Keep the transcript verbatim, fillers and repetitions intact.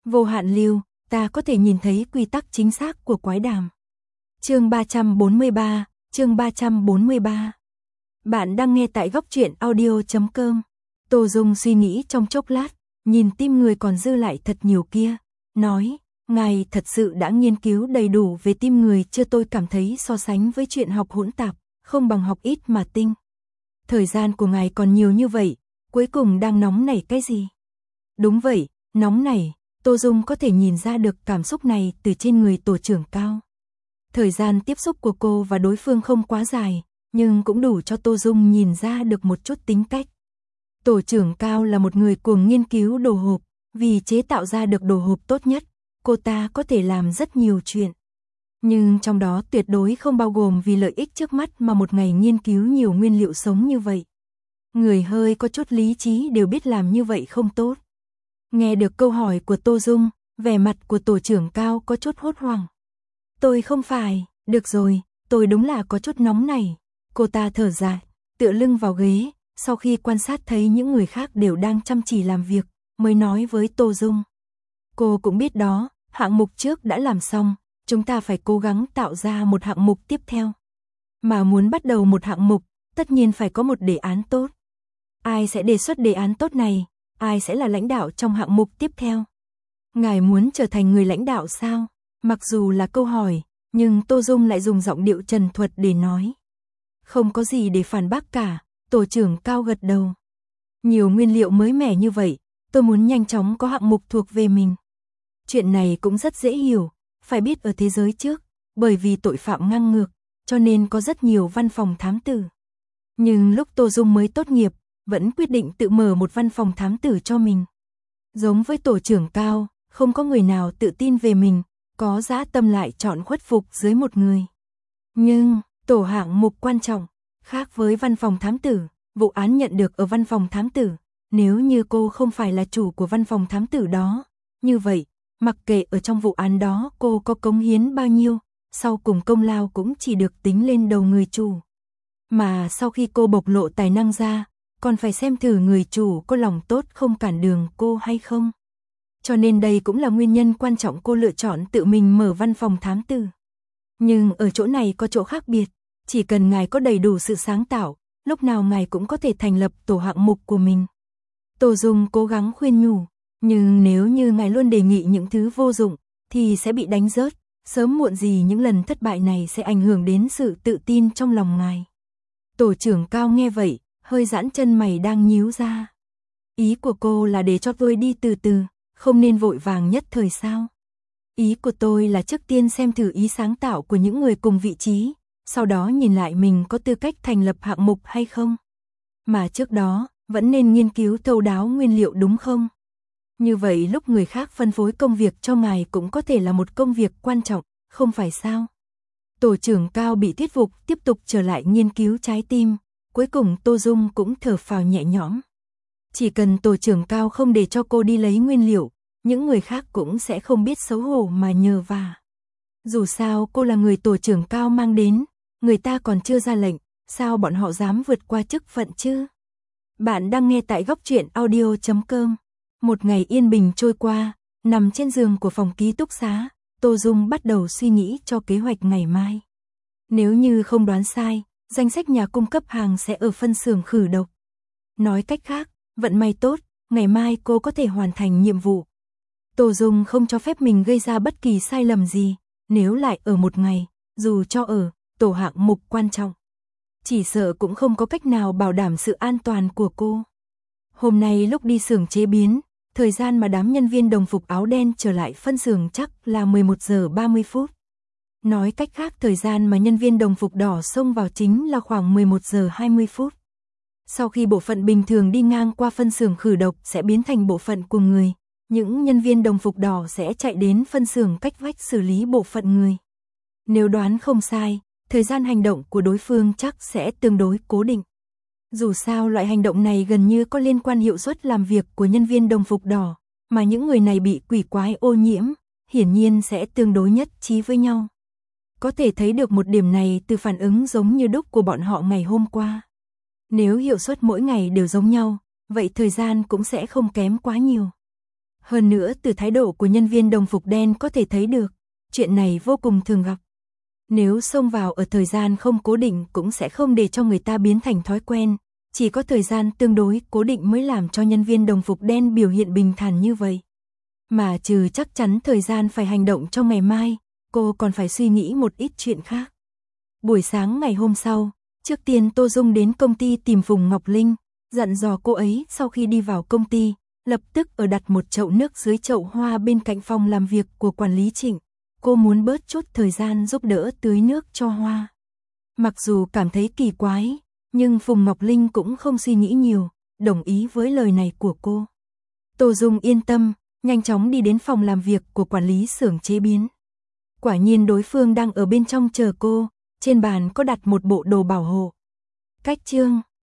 Vô hạn lưu, ta có thể nhìn thấy quy tắc chính xác của quái đàm. Chương ba trăm bốn mươi ba, chương ba trăm bốn mươi ba. Bạn đang nghe tại góc truyện audio chấm com. Tô Dung suy nghĩ trong chốc lát, nhìn tim người còn dư lại thật nhiều kia, nói, ngài thật sự đã nghiên cứu đầy đủ về tim người chưa? Tôi cảm thấy so sánh với chuyện học hỗn tạp, không bằng học ít mà tinh. Thời gian của ngài còn nhiều như vậy, cuối cùng đang nóng nảy cái gì? Đúng vậy, nóng nảy. Tô Dung có thể nhìn ra được cảm xúc này từ trên người tổ trưởng Cao. Thời gian tiếp xúc của cô và đối phương không quá dài, nhưng cũng đủ cho Tô Dung nhìn ra được một chút tính cách. Tổ trưởng Cao là một người cuồng nghiên cứu đồ hộp, vì chế tạo ra được đồ hộp tốt nhất, cô ta có thể làm rất nhiều chuyện. Nhưng trong đó tuyệt đối không bao gồm vì lợi ích trước mắt mà một ngày nghiên cứu nhiều nguyên liệu sống như vậy. Người hơi có chút lý trí đều biết làm như vậy không tốt. Nghe được câu hỏi của Tô Dung, vẻ mặt của tổ trưởng Cao có chút hốt hoảng. Tôi không phải, được rồi, tôi đúng là có chút nóng này. Cô ta thở dài, tựa lưng vào ghế, sau khi quan sát thấy những người khác đều đang chăm chỉ làm việc, mới nói với Tô Dung. Cô cũng biết đó, hạng mục trước đã làm xong, chúng ta phải cố gắng tạo ra một hạng mục tiếp theo. Mà muốn bắt đầu một hạng mục, tất nhiên phải có một đề án tốt. Ai sẽ đề xuất đề án tốt này? Ai sẽ là lãnh đạo trong hạng mục tiếp theo? Ngài muốn trở thành người lãnh đạo sao? Mặc dù là câu hỏi, nhưng Tô Dung lại dùng giọng điệu trần thuật để nói. Không có gì để phản bác cả, tổ trưởng Cao gật đầu. Nhiều nguyên liệu mới mẻ như vậy, tôi muốn nhanh chóng có hạng mục thuộc về mình. Chuyện này cũng rất dễ hiểu, phải biết ở thế giới trước, bởi vì tội phạm ngang ngược, cho nên có rất nhiều văn phòng thám tử. Nhưng lúc Tô Dung mới tốt nghiệp, vẫn quyết định tự mở một văn phòng thám tử cho mình. Giống với tổ trưởng Cao, không có người nào tự tin về mình, có dã tâm lại chọn khuất phục dưới một người. Nhưng, tổ hạng mục quan trọng, khác với văn phòng thám tử, vụ án nhận được ở văn phòng thám tử, nếu như cô không phải là chủ của văn phòng thám tử đó, như vậy, mặc kệ ở trong vụ án đó cô có cống hiến bao nhiêu, sau cùng công lao cũng chỉ được tính lên đầu người chủ. Mà sau khi cô bộc lộ tài năng ra, còn phải xem thử người chủ có lòng tốt không cản đường cô hay không. Cho nên đây cũng là nguyên nhân quan trọng cô lựa chọn tự mình mở văn phòng thám tử. Nhưng ở chỗ này có chỗ khác biệt, chỉ cần ngài có đầy đủ sự sáng tạo, lúc nào ngài cũng có thể thành lập tổ hạng mục của mình. Tô Dung cố gắng khuyên nhủ, nhưng nếu như ngài luôn đề nghị những thứ vô dụng, thì sẽ bị đánh rớt, sớm muộn gì những lần thất bại này sẽ ảnh hưởng đến sự tự tin trong lòng ngài. Tổ trưởng Cao nghe vậy, hơi giãn chân mày đang nhíu ra. Ý của cô là để cho tôi đi từ từ, không nên vội vàng nhất thời sao? Ý của tôi là trước tiên xem thử ý sáng tạo của những người cùng vị trí, sau đó nhìn lại mình có tư cách thành lập hạng mục hay không. Mà trước đó, vẫn nên nghiên cứu thấu đáo nguyên liệu đúng không? Như vậy lúc người khác phân phối công việc cho ngài cũng có thể là một công việc quan trọng, không phải sao? Tổ trưởng Cao bị thuyết phục tiếp tục trở lại nghiên cứu trái tim, cuối cùng Tô Dung cũng thở phào nhẹ nhõm. Chỉ cần tổ trưởng Cao không để cho cô đi lấy nguyên liệu, những người khác cũng sẽ không biết xấu hổ mà nhờ vả. Dù sao cô là người tổ trưởng Cao mang đến, người ta còn chưa ra lệnh, sao bọn họ dám vượt qua chức phận chứ? Bạn đang nghe tại góc truyện audio chấm com. Một ngày yên bình trôi qua, nằm trên giường của phòng ký túc xá, Tô Dung bắt đầu suy nghĩ cho kế hoạch ngày mai. Nếu như không đoán sai, danh sách nhà cung cấp hàng sẽ ở phân xưởng khử độc. Nói cách khác, vận may tốt, ngày mai cô có thể hoàn thành nhiệm vụ. Tô Dung không cho phép mình gây ra bất kỳ sai lầm gì, nếu lại ở một ngày, dù cho ở tổ hạng mục quan trọng, chỉ sợ cũng không có cách nào bảo đảm sự an toàn của cô. Hôm nay lúc đi xưởng chế biến, thời gian mà đám nhân viên đồng phục áo đen trở lại phân xưởng chắc là mười một giờ ba mươi phút. Nói cách khác thời gian mà nhân viên đồng phục đỏ xông vào chính là khoảng mười một giờ hai mươi phút. Sau khi bộ phận bình thường đi ngang qua phân xưởng khử độc sẽ biến thành bộ phận của người, những nhân viên đồng phục đỏ sẽ chạy đến phân xưởng cách vách xử lý bộ phận người. Nếu đoán không sai, thời gian hành động của đối phương chắc sẽ tương đối cố định. Dù sao loại hành động này gần như có liên quan hiệu suất làm việc của nhân viên đồng phục đỏ, mà những người này bị quỷ quái ô nhiễm, hiển nhiên sẽ tương đối nhất trí với nhau. Có thể thấy được một điểm này từ phản ứng giống như đúc của bọn họ ngày hôm qua. Nếu hiệu suất mỗi ngày đều giống nhau, vậy thời gian cũng sẽ không kém quá nhiều. Hơn nữa từ thái độ của nhân viên đồng phục đen có thể thấy được, chuyện này vô cùng thường gặp. Nếu xông vào ở thời gian không cố định cũng sẽ không để cho người ta biến thành thói quen, chỉ có thời gian tương đối cố định mới làm cho nhân viên đồng phục đen biểu hiện bình thản như vậy. Mà trừ chắc chắn thời gian phải hành động trong ngày mai, cô còn phải suy nghĩ một ít chuyện khác. Buổi sáng ngày hôm sau, trước tiên Tô Dung đến công ty tìm Phùng Ngọc Linh, dặn dò cô ấy sau khi đi vào công ty, lập tức ở đặt một chậu nước dưới chậu hoa bên cạnh phòng làm việc của quản lý Trịnh. Cô muốn bớt chút thời gian giúp đỡ tưới nước cho hoa. Mặc dù cảm thấy kỳ quái, nhưng Phùng Ngọc Linh cũng không suy nghĩ nhiều, đồng ý với lời này của cô. Tô Dung yên tâm, nhanh chóng đi đến phòng làm việc của quản lý xưởng chế biến. Quả nhiên đối phương đang ở bên trong chờ cô, trên bàn có đặt một bộ đồ bảo hộ. Cách chương